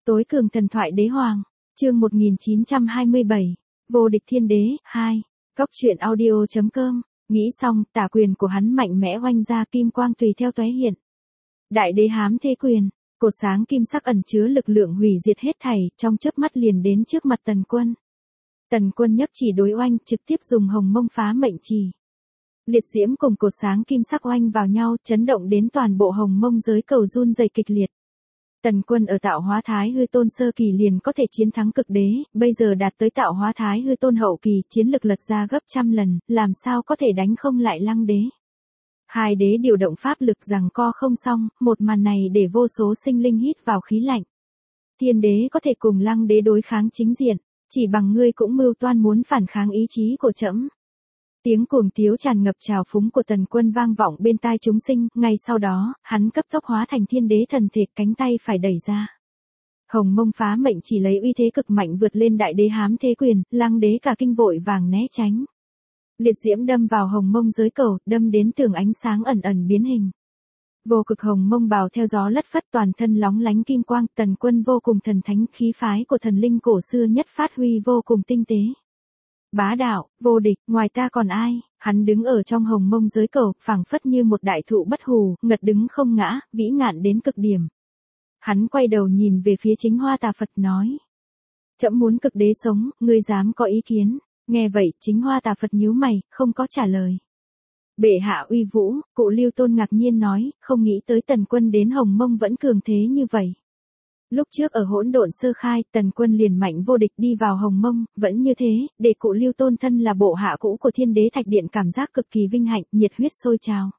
Tối cường thần thoại đế hoàng, chương 1927, vô địch thiên đế, 2, góc truyện audio.com, nghĩ xong, tả quyền của hắn mạnh mẽ oanh ra kim quang tùy theo tóe hiện. Đại đế hám thế quyền, cột sáng kim sắc ẩn chứa lực lượng hủy diệt hết thảy, trong chớp mắt liền đến trước mặt Tần Quân. Tần Quân nhấp chỉ đối oanh, trực tiếp dùng hồng mông phá mệnh chỉ. Liệt diễm cùng cột sáng kim sắc oanh vào nhau, chấn động đến toàn bộ hồng mông giới cầu run rẩy kịch liệt. Tần Quân ở tạo hóa thái hư tôn sơ kỳ liền có thể chiến thắng cực đế, bây giờ đạt tới tạo hóa thái hư tôn hậu kỳ, chiến lực lật ra gấp trăm lần, làm sao có thể đánh không lại Lăng đế. Hai đế điều động pháp lực giằng co không xong, một màn này để vô số sinh linh hít vào khí lạnh. Thiên đế có thể cùng Lăng đế đối kháng chính diện, chỉ bằng ngươi cũng mưu toan muốn phản kháng ý chí của trẫm. Tiếng cuồng tiếu tràn ngập trào phúng của Tần Quân vang vọng bên tai chúng sinh, ngay sau đó, hắn cấp tốc hóa thành thiên đế thần thể, cánh tay phải đẩy ra. Hồng mông phá mệnh chỉ lấy uy thế cực mạnh vượt lên đại đế hám thế quyền, Lăng đế cả kinh vội vàng né tránh. Liệt diễm đâm vào hồng mông giới cầu, đâm đến tường ánh sáng ẩn ẩn biến hình. Vô cực hồng mông bào theo gió lất phất, toàn thân lóng lánh kim quang, Tần Quân vô cùng thần thánh, khí phái của thần linh cổ xưa nhất phát huy vô cùng tinh tế. Bá đạo, vô địch, ngoài ta còn ai? Hắn đứng ở trong hồng mông giới cầu, phảng phất như một đại thụ bất hủ, ngật đứng không ngã, vĩ ngạn đến cực điểm. Hắn quay đầu nhìn về phía Chính Hoa Tà Phật nói: trẫm muốn cực đế sống, ngươi dám có ý kiến? Nghe vậy, Chính Hoa Tà Phật nhíu mày, không có trả lời. Bệ hạ uy vũ, Cụ Lưu Tôn ngạc nhiên nói, không nghĩ tới Tần Quân đến hồng mông vẫn cường thế như vậy. Lúc trước ở hỗn độn sơ khai, Tần Quân liền mạnh vô địch đi vào hồng mông, vẫn như thế, để Cụ Lưu Tôn thân là bộ hạ cũ của Thiên Đế Thạch Điện cảm giác cực kỳ vinh hạnh, nhiệt huyết sôi trào.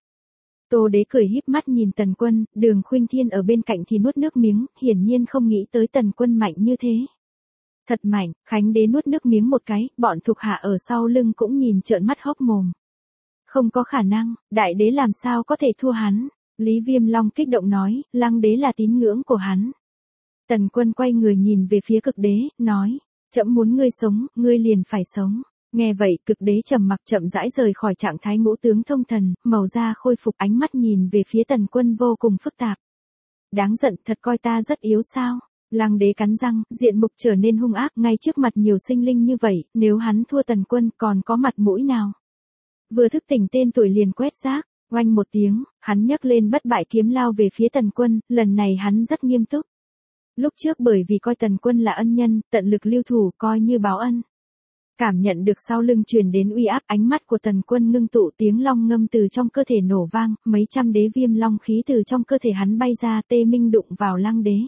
Tô Đế cười híp mắt nhìn Tần Quân, Đường Khuynh Thiên ở bên cạnh thì nuốt nước miếng, hiển nhiên không nghĩ tới Tần Quân mạnh như thế. Thật mạnh, Khánh Đế nuốt nước miếng một cái, bọn thuộc hạ ở sau lưng cũng nhìn trợn mắt hốc mồm. Không có khả năng, đại đế làm sao có thể thua hắn? Lý Viêm Long kích động nói, Lăng đế là tín ngưỡng của hắn. Tần Quân quay người nhìn về phía cực đế, nói, trẫm muốn ngươi sống, ngươi liền phải sống. Nghe vậy, cực đế trầm mặc chậm rãi rời khỏi trạng thái ngũ tướng thông thần, màu da khôi phục, ánh mắt nhìn về phía Tần Quân vô cùng phức tạp. Đáng giận, thật coi ta rất yếu sao? Lăng đế cắn răng, diện mục trở nên hung ác, ngay trước mặt nhiều sinh linh như vậy, nếu hắn thua Tần Quân còn có mặt mũi nào? Vừa thức tỉnh tên tuổi liền quét rác, oanh một tiếng, hắn nhấc lên bất bại kiếm lao về phía Tần Quân, lần này hắn rất nghiêm túc. Lúc trước bởi vì coi Tần Quân là ân nhân, tận lực lưu thủ coi như báo ân. Cảm nhận được sau lưng truyền đến uy áp, ánh mắt của Tần Quân ngưng tụ, tiếng long ngâm từ trong cơ thể nổ vang, mấy trăm đế viêm long khí từ trong cơ thể hắn bay ra, tê minh đụng vào Lăng đế.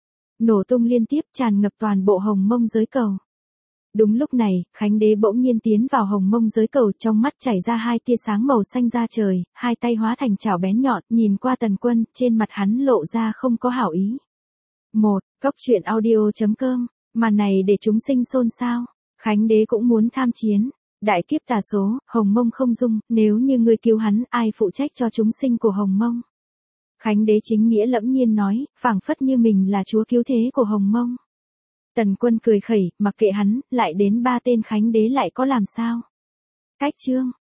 Nổ tung liên tiếp, tràn ngập toàn bộ hồng mông giới cầu. Đúng lúc này, Khánh đế bỗng nhiên tiến vào hồng mông giới cầu, trong mắt chảy ra hai tia sáng màu xanh ra trời, hai tay hóa thành chảo bén nhọn, nhìn qua Tần Quân, trên mặt hắn lộ ra không có hảo ý. Góc truyện audio.com, màn này để chúng sinh xôn xao. Khánh đế cũng muốn tham chiến. Đại kiếp tà số, hồng mông không dung, nếu như ngươi cứu hắn, ai phụ trách cho chúng sinh của hồng mông? Khánh đế chính nghĩa lẫm nhiên nói, phảng phất như mình là chúa cứu thế của hồng mông. Tần Quân cười khẩy, mặc kệ hắn, lại đến ba tên Khánh đế lại có làm sao? Cách chương,